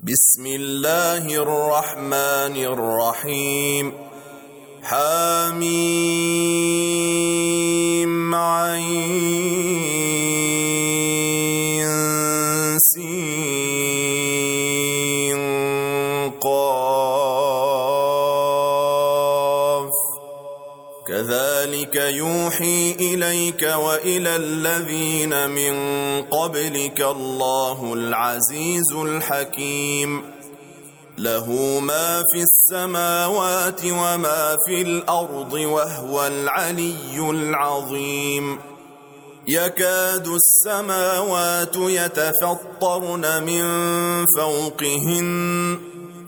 بسم الله الرحمن الرحيم حميم عين سين قاف كذلك يوحي إليك وإلى الذين من قبلك الله العزيز الحكيم له ما في السماوات وما في الأرض وهو العلي العظيم يكاد السماوات يتفطرن من فوقهن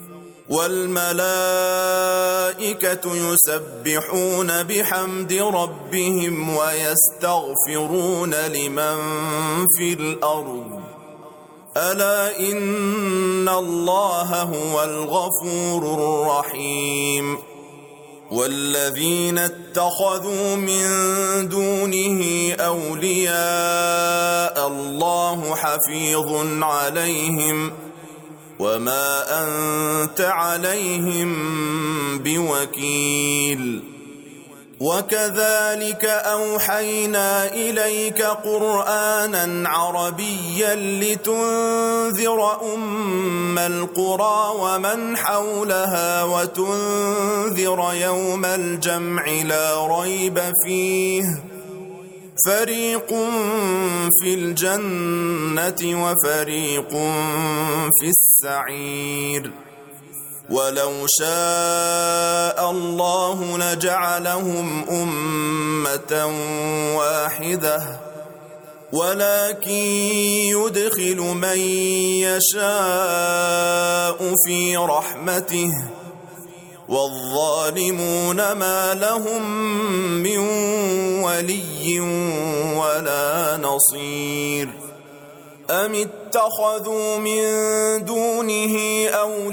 والملائكة يسبحون بحمد ربهم ويستغفرون لمن في الأرض ألا إن الله هو الغفور الرحيم والذين اتخذوا من دونه أولياء الله حفيظ عليهم وما أنت عليهم بوكيل وكذلك أوحينا إليك قرآنا عربيا لتنذر أم القرى ومن حولها وتنذر يوم الجمع لا ريب فيه فريق في الجنة وفريق في السعير ولو شاء الله لجعلهم أمة واحدة ولكن يدخل من يشاء في رحمته والظالمون ما لهم من ولي ولا نصير أم اتخذوا من دونه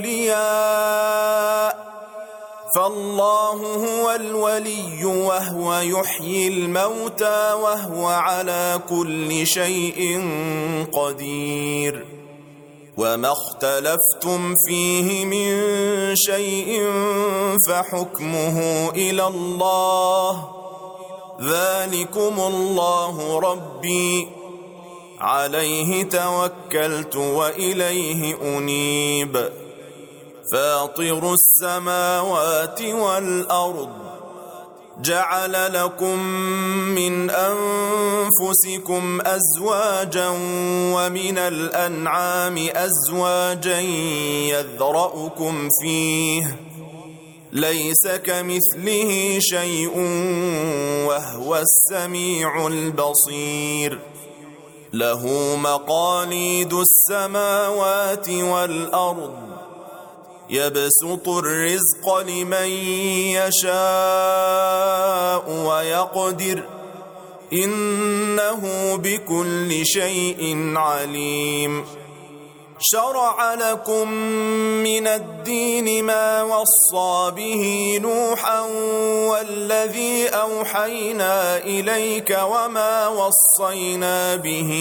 أولياء فالله هو الولي وهو يحيي الموتى وهو على كل شيء قدير وما اختلفتم فيه من شيء فحكمه إلى الله ذلكم الله ربي عليه توكلت وإليه أنيب فاطر السماوات والأرض جعل لكم من أنفسكم أزواجا ومن الأنعام أزواجا يذرأكم فيه ليس كمثله شيء وهو السميع البصير له مقاليد السماوات والأرض يبسط الرزق لمن يشاء ويقدر إنه بكل شيء عليم شرع لكم من الدين ما وصى به نوحا والذي أوحينا إليك وما وصينا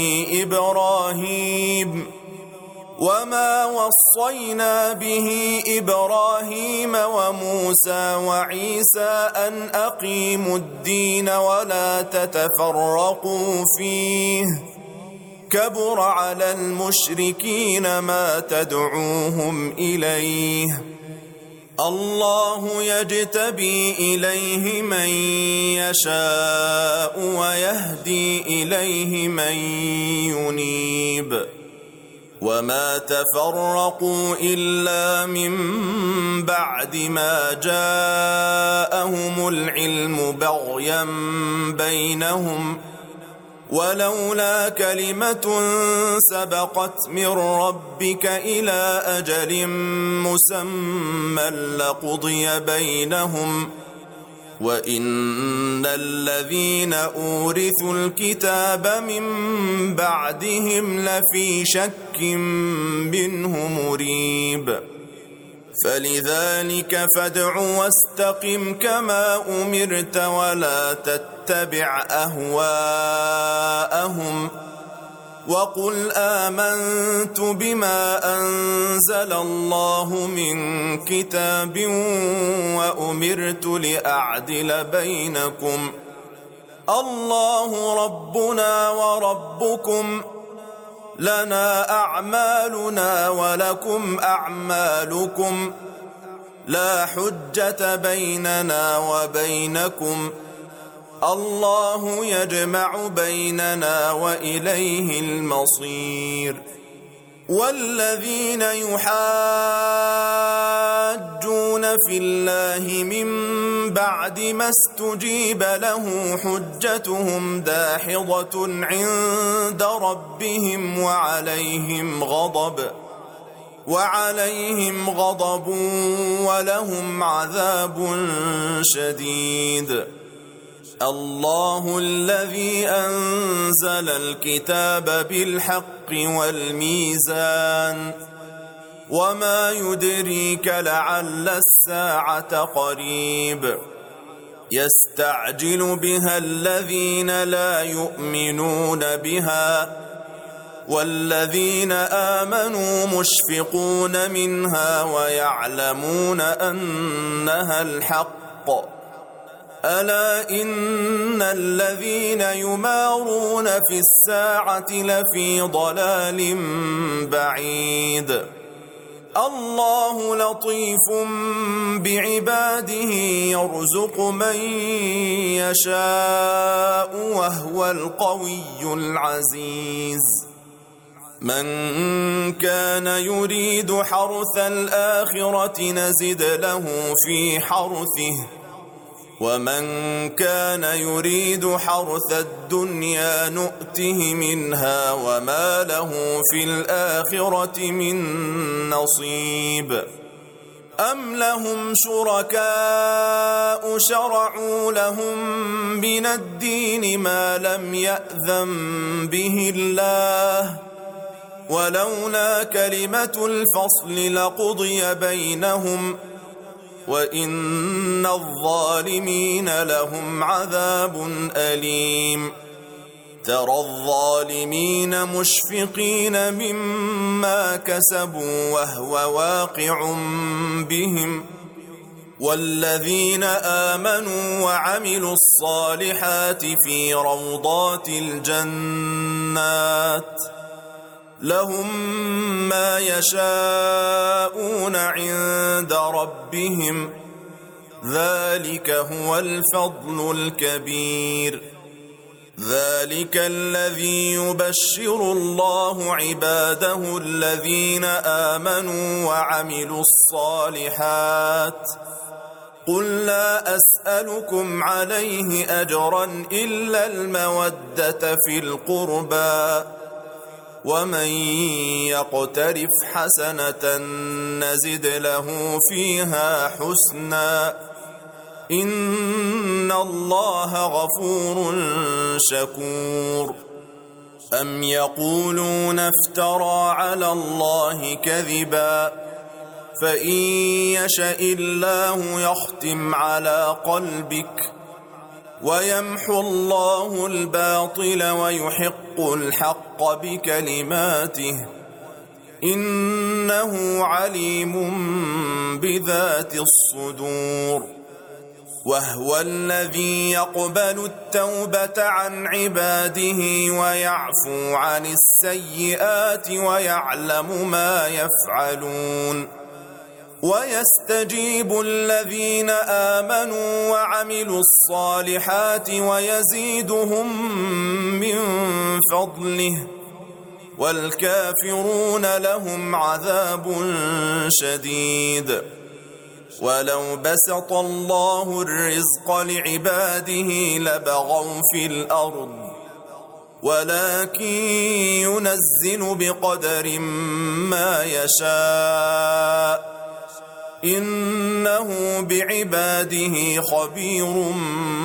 به إبراهيم وموسى وعيسى أن أقيموا الدين ولا تتفرقوا فيه كبر على المشركين ما تدعوهم إليه الله يجتبي إليه من يشاء ويهدي إليه من ينيب وما تفرقوا إلا من بعد ما جاءهم العلم بغيا بينهم ولولا كلمة سبقت من ربك إلى أجل مسمى لقضي بينهم وإن الذين أورثوا الكتاب من بعدهم لفي شك منه مريب فلذلك فادع واستقم كما أمرت ولا تتبع أهواءهم وقل آمنت بما أنزل أنزل الله من كتاب وأمرت لأعدل بينكم الله ربنا وربكم لنا أعمالنا ولكم أعمالكم لا حجة بيننا وبينكم الله يجمع بيننا وإليه المصير والذين يحاجون في الله من بعد ما استجيب له حجتهم داحضة عند ربهم وعليهم غضب ولهم عذاب شديد الله الذي أنزل الكتاب بالحق والميزان وما يدريك لعل الساعة قريب يستعجل بها الذين لا يؤمنون بها والذين آمنوا مشفقون منها ويعلمون أنها الحق ألا إن الذين يمارون في الساعة لفي ضلال بعيد الله لطيف بعباده يرزق من يشاء وهو القوي العزيز من كان يريد حرث الآخرة نزد له في حرثه ومن كان يريد حرث الدنيا نؤته منها وما له في الآخرة من نصيب أم لهم شركاء شرعوا لهم من الدين ما لم يأذن به الله ولولا كلمة الفصل لقضي بينهم وإن الظالمين لهم عذاب أليم ترى الظالمين مشفقين مما كسبوا وهو واقع بهم والذين آمنوا وعملوا الصالحات في روضات الجنات لهم ما يشاءون عند ربهم ذلك هو الفضل الكبير ذلك الذي يبشر الله عباده الذين آمنوا وعملوا الصالحات قل لا أسألكم عليه أجرا إلا المودة في القربى ومن يقترف حسنة نزد له فيها حسنا إن الله غفور شكور أم يقولون افترى على الله كذبا فإن يشأ الله يختم على قلبك ويمحو الله الباطل ويحق الحق بكلماته إنه عليم بذات الصدور وهو الذي يقبل التوبة عن عباده ويعفو عن السيئات ويعلم ما يفعلون ويستجيب الذين آمنوا وعملوا الصالحات ويزيدهم من فضله والكافرون لهم عذاب شديد ولو بسط الله الرزق لعباده لبغوا في الأرض ولكن ينزل بقدر ما يشاء إنه بعباده خبير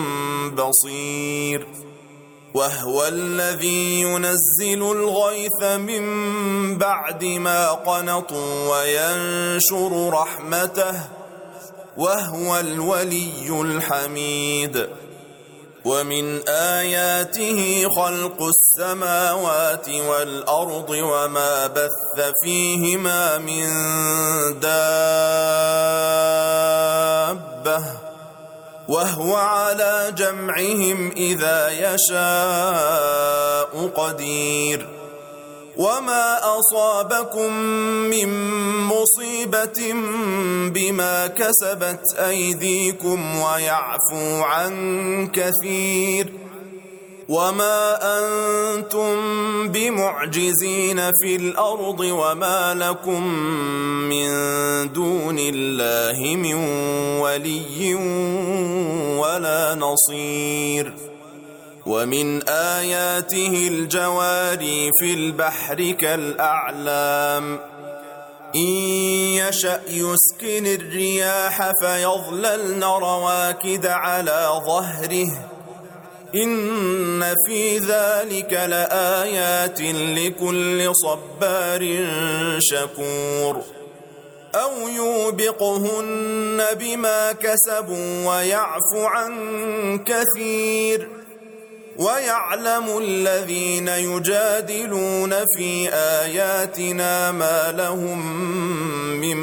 بصير وهو الذي ينزل الغيث من بعد ما قنطوا وينشر رحمته وهو الولي الحميد ومن آياته خلق السماوات والأرض وما بث فيهما من دابة وهو على جمعهم إذا يشاء قدير وما أصابكم من مصيبة بما كسبت أيديكم ويعفو عن كثير وما أنتم بمعجزين في الأرض وما لكم من دون الله من ولي ولا نصير ومن آياته الجواري في البحر كالأعلام إن يشأ يسكن الرياح فيظللن رواكد على ظهره إن في ذلك لآيات لكل صبار شكور أو يوبقهن بما كسبوا ويعفو عن كثير ويعلم الذين يجادلون في آياتنا ما لهم من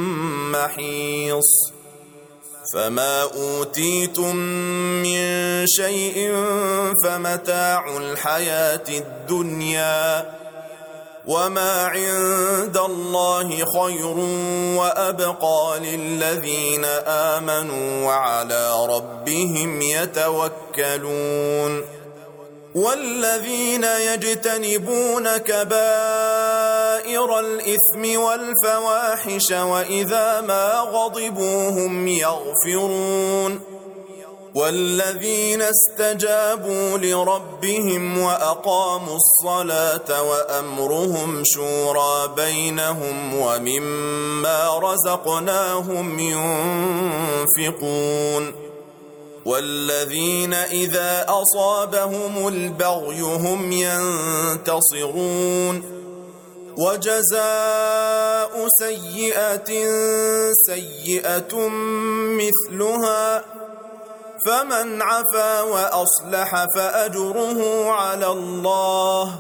محيص فما أوتيتم من شيء فمتاع الحياة الدنيا وما عند الله خير وأبقى للذين آمنوا وعلى ربهم يتوكلون والذين يجتنبون كبائر الإثم والفواحش وإذا ما غضبوا هم يغفرون والذين استجابوا لربهم وأقاموا الصلاة وأمرهم شورى بينهم ومما رزقناهم ينفقون والذين إذا أصابهم البغي هم ينتصرون وجزاء سيئة سيئة مثلها فمن عفا وأصلح فأجره على الله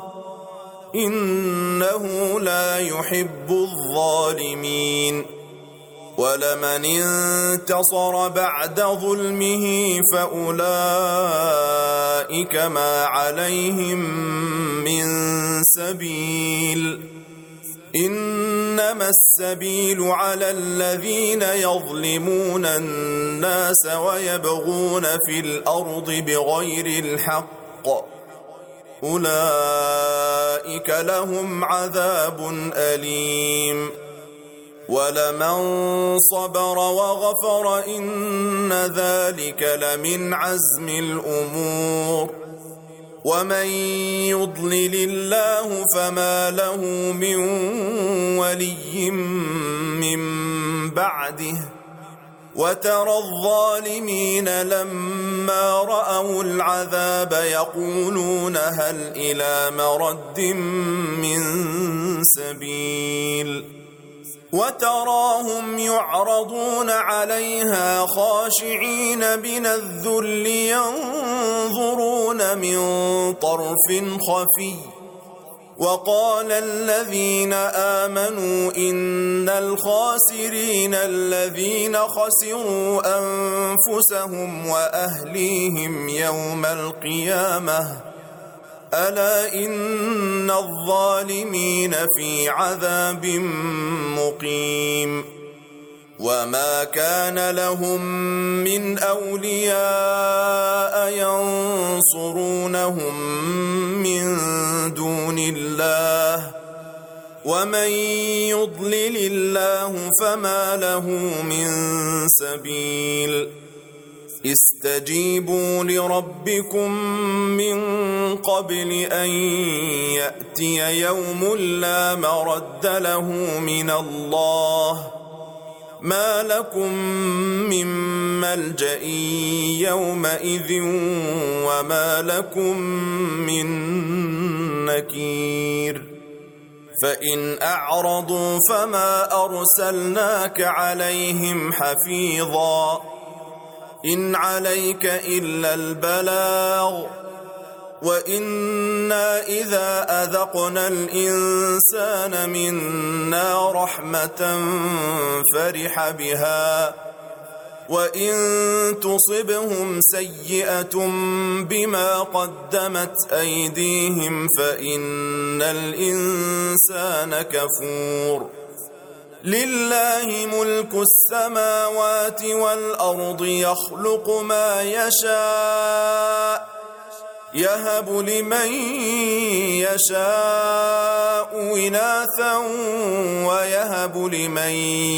إنه لا يحب الظالمين ولمن انتصر بعد ظلمه فأولئك ما عليهم من سبيل إنما السبيل على الذين يظلمون الناس ويبغون في الأرض بغير الحق أولئك لهم عذاب أليم ولمن صبر وغفر إن ذلك لمن عزم الأمور ومن يضلل الله فما له من ولي من بعده وترى الظالمين لما رأوا العذاب يقولون هل إلى مرد من سبيل وتراهم يعرضون عليها خاشعين من الذل ينظرون من طرف خفي وقال الذين آمنوا إن الخاسرين الذين خسروا أنفسهم وأهليهم يوم القيامة ألا إن الظالمين في عذاب مقيم وما كان لهم من أولياء ينصرونهم من دون الله ومن يضلل الله فما له من سبيل استجيبوا لربكم من قبل أن يأتي يوم لا مرد له من الله ما لكم من ملجأ يومئذ وما لكم من نكير فإن أعرضوا فما أرسلناك عليهم حفيظا إن عليك إلا البلاغ وإنا إذا أذقنا الإنسان منا رحمة فرح بها وإن تصبهم سيئة بما قدمت أيديهم فإن الإنسان كفور لله ملك السماوات والأرض يخلق ما يشاء يهب لمن يشاء إناثا ويهب لمن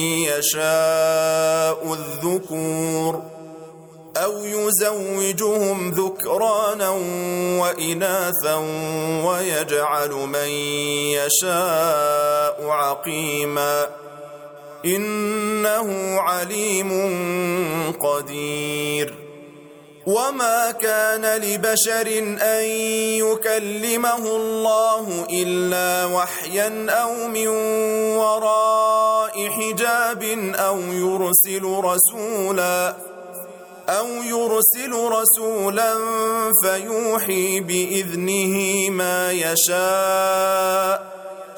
يشاء الذكور أو يزوجهم ذكرانا وإناثا ويجعل من يشاء عقيما إنه عليم قدير وما كان لبشر أن يكلمه الله إلا وحيا أو من وراء حجاب أو يرسل رسولا فيوحي بإذنه ما يشاء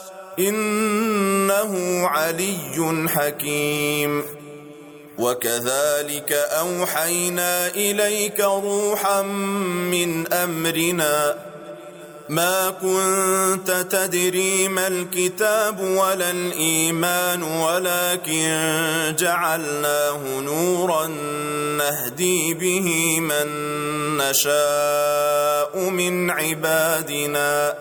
إنه علي حكيم وكذلك أوحينا إليك روحا من أمرنا ما كنت تدري ما الكتاب ولا الإيمان ولكن جعلناه نورا نهدي به من نشاء من عبادنا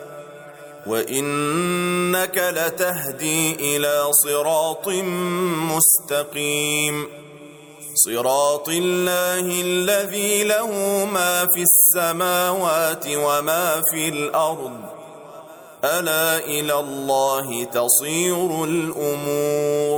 وإنك لتهدي إلى صراط مستقيم صراط الله الذي له ما في السماوات وما في الأرض ألا إلى الله تصير الأمور